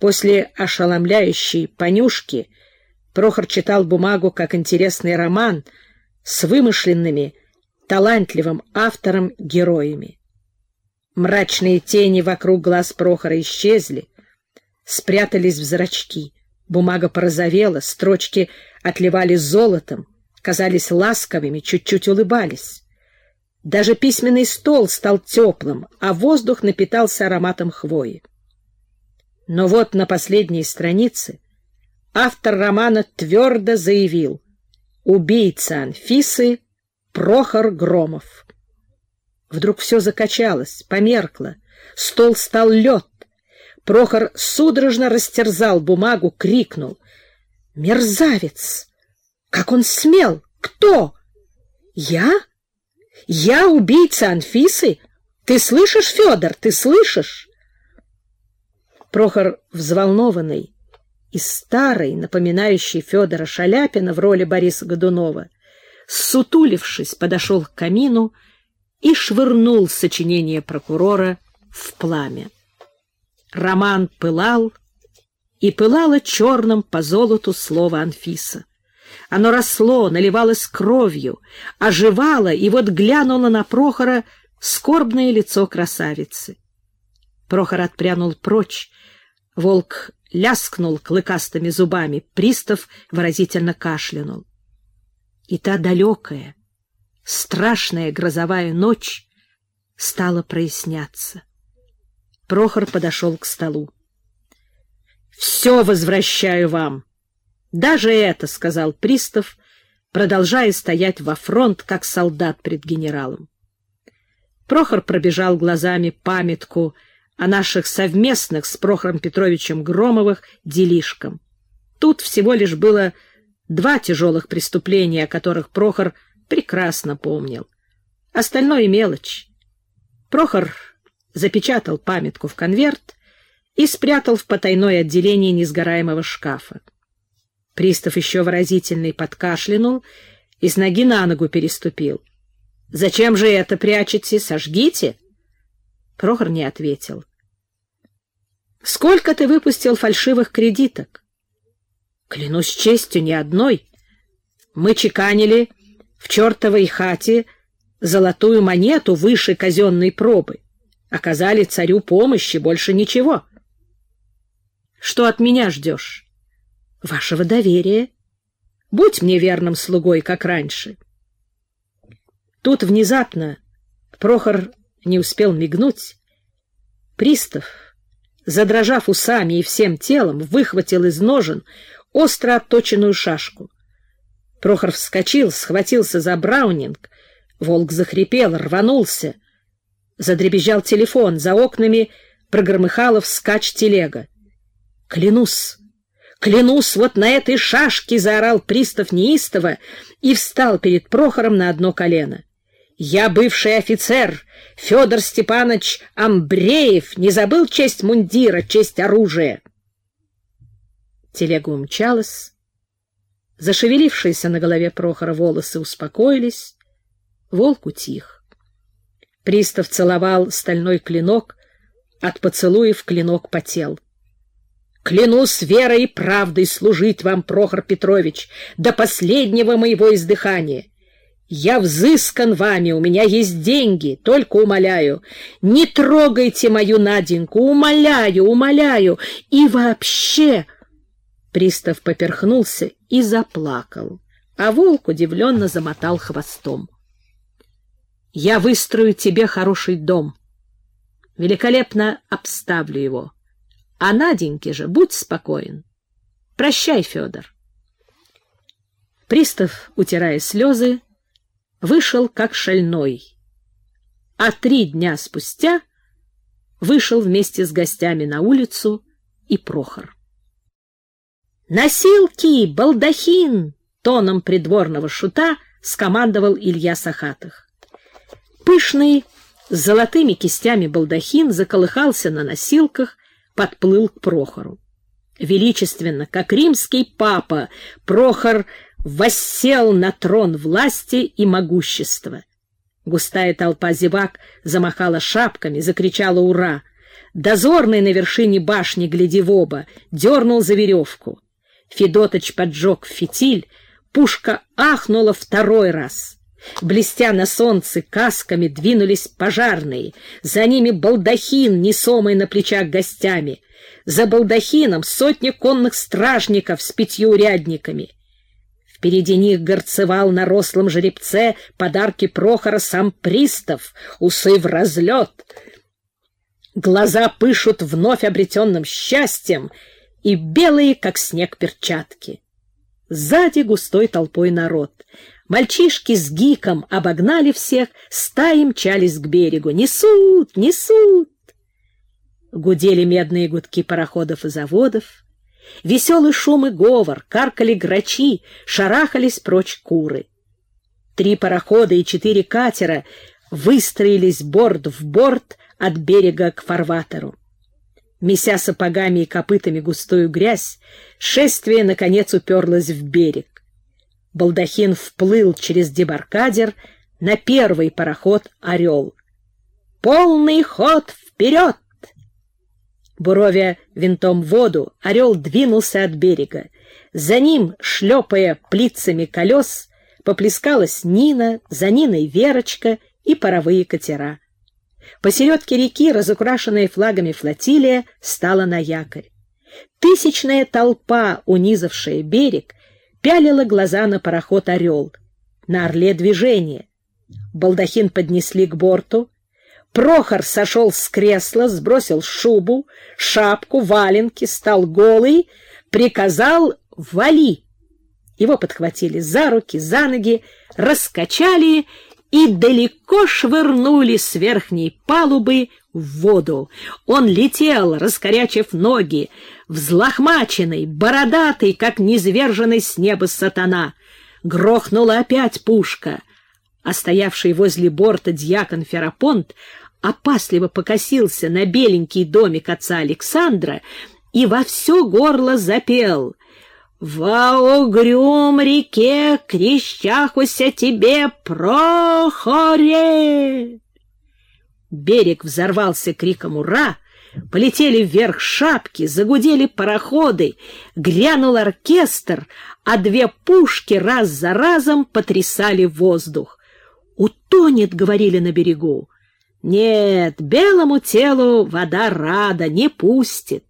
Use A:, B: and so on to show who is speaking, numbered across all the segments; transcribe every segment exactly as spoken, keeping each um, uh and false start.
A: После ошеломляющей понюшки Прохор читал бумагу как интересный роман с вымышленными, талантливым автором героями. Мрачные тени вокруг глаз Прохора исчезли, спрятались в зрачки. Бумага порозовела, строчки отливали золотом, казались ласковыми, чуть-чуть улыбались. Даже письменный стол стал теплым, а воздух напитался ароматом хвои. Но вот на последней странице автор романа твердо заявил: убийца Анфисы Прохор Громов. Вдруг все закачалось, померкло, стол стал лед. Прохор судорожно растерзал бумагу, крикнул: «Мерзавец! Как он смел? Кто? Я? Я убийца Анфисы? Ты слышишь, Федор, ты слышишь?» Прохор, взволнованный и старый, напоминающий Федора Шаляпина в роли Бориса Годунова, ссутулившись, подошел к камину и швырнул сочинение прокурора в пламя. Роман пылал, и пылало черным по золоту слово Анфиса. Оно росло, наливалось кровью, оживало, и вот глянуло на Прохора скорбное лицо красавицы. Прохор отпрянул прочь, волк ляскнул клыкастыми зубами, пристав выразительно кашлянул. И та далекая, страшная грозовая ночь стала проясняться. Прохор подошел к столу. «Все возвращаю вам. Даже это, — сказал пристав, продолжая стоять во фронт, как солдат пред генералом. Прохор пробежал глазами памятку о наших совместных с Прохором Петровичем Громовых делишках. Тут всего лишь было два тяжелых преступления, о которых Прохор прекрасно помнил. Остальное — мелочь. Прохор запечатал памятку в конверт и спрятал в потайное отделение несгораемого шкафа. Пристав еще выразительный подкашлянул и с ноги на ногу переступил. — Зачем же это прячете? Сожгите? Прохор не ответил. — Сколько ты выпустил фальшивых кредиток? — Клянусь честью, ни одной. Мы чеканили в чертовой хате золотую монету выше казенной пробы. Оказали царю помощи, больше ничего. — Что от меня ждешь? — Вашего доверия. Будь мне верным слугой, как раньше. Тут внезапно Прохор не успел мигнуть. Пристав, задрожав усами и всем телом, выхватил из ножен остро отточенную шашку. Прохор вскочил, схватился за браунинг. Волк захрипел, рванулся. Задребезжал телефон, за окнами прогромыхала вскачь телега. — Клянусь! «Клянусь, вот на этой шашке!» — заорал пристав неистово и встал перед Прохором на одно колено. «Я бывший офицер, Федор Степанович Амбреев, не забыл честь мундира, честь оружия!» Телега умчалась. Зашевелившиеся на голове Прохора волосы успокоились. Волк утих. Пристав целовал стальной клинок, от поцелуев клинок потел. «Клянусь верой и правдой служить вам, Прохор Петрович, до последнего моего издыхания. Я взыскан вами, у меня есть деньги, только умоляю, не трогайте мою Наденьку, умоляю, умоляю, и вообще...» Пристав поперхнулся и заплакал, а волк удивленно замотал хвостом. «Я выстрою тебе хороший дом, великолепно обставлю его. А Наденьке же будь спокоен. Прощай, Федор». Пристав, утирая слезы, вышел как шальной, а три дня спустя вышел вместе с гостями на улицу и Прохор. «Носилки! Балдахин!» — тоном придворного шута скомандовал Илья Сахатых. Пышный с золотыми кистями балдахин заколыхался на носилках, подплыл к Прохору. Величественно, как римский папа, Прохор воссел на трон власти и могущества. Густая толпа зевак замахала шапками, закричала «Ура!». Дозорный на вершине башни, гляди в оба, дернул за веревку. Федотыч поджег фитиль, пушка ахнула второй раз. Блестя на солнце касками двинулись пожарные, за ними балдахин, несомый на плечах гостями. За балдахином сотня конных стражников с пятью урядниками. Впереди них горцевал на рослом жеребце подарки Прохора сам пристав, усы в разлет. Глаза пышут вновь обретенным счастьем и белые, как снег, перчатки. Сзади густой толпой народ. Мальчишки с гиком обогнали всех, стаи мчались к берегу. Несут, несут! Гудели медные гудки пароходов и заводов. Веселый шум и говор, каркали грачи, шарахались прочь куры. Три парохода и четыре катера выстроились борт в борт от берега к фарватеру. Меся сапогами и копытами густую грязь, шествие, наконец, уперлось в берег. Балдахин вплыл через дебаркадер на первый пароход «Орел». «Полный ход вперед!» Буровя винтом воду, «Орел» двинулся от берега. За ним, шлепая плицами колес, поплескалась Нина, за Ниной Верочка и паровые катера. Посередке реки, разукрашенная флагами флотилия, стала на якорь. Тысячная толпа, унизавшая берег, пялила глаза на пароход «Орел». На «Орле» движение. Балдахин поднесли к борту. Прохор сошел с кресла, сбросил шубу, шапку, валенки, стал голый, приказал «вали». Его подхватили за руки, за ноги, раскачали и далеко швырнули с верхней палубы в воду. Он летел, раскорячив ноги, взлохмаченный, бородатый, как низверженный с неба сатана. Грохнула опять пушка, а стоявший возле борта дьякон Ферапонт опасливо покосился на беленький домик отца Александра и во все горло запел: «Во угрюм реке крещахуся тебе, Прохоре!» Берег взорвался криком «Ура!», полетели вверх шапки, загудели пароходы, грянул оркестр, а две пушки раз за разом потрясали воздух. «Утонет», — говорили на берегу. «Нет, белому телу вода рада, не пустит».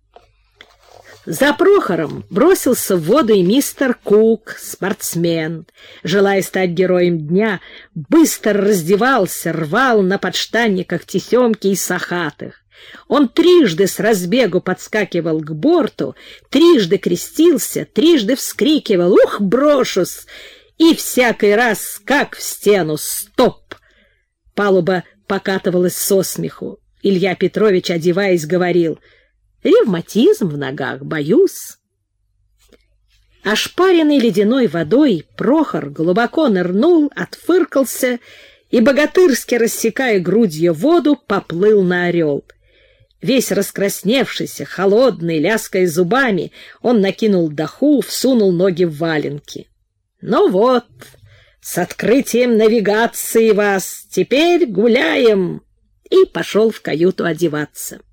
A: За Прохором бросился в воду и мистер Кук, спортсмен. Желая стать героем дня, быстро раздевался, рвал на подштанниках тесемки и сахатых. Он трижды с разбегу подскакивал к борту, трижды крестился, трижды вскрикивал «Ух, брошусь!» и всякий раз, как в стену, «Стоп!». Палуба покатывалась со смеху. Илья Петрович, одеваясь, говорил: «Ревматизм в ногах, боюсь». Ошпаренный ледяной водой, Прохор глубоко нырнул, отфыркался и, богатырски рассекая грудью воду, поплыл на «Орел». Весь раскрасневшийся, холодный, лязгая зубами, он накинул доху, всунул ноги в валенки. «Ну вот, с открытием навигации вас, теперь гуляем!» И пошел в каюту одеваться.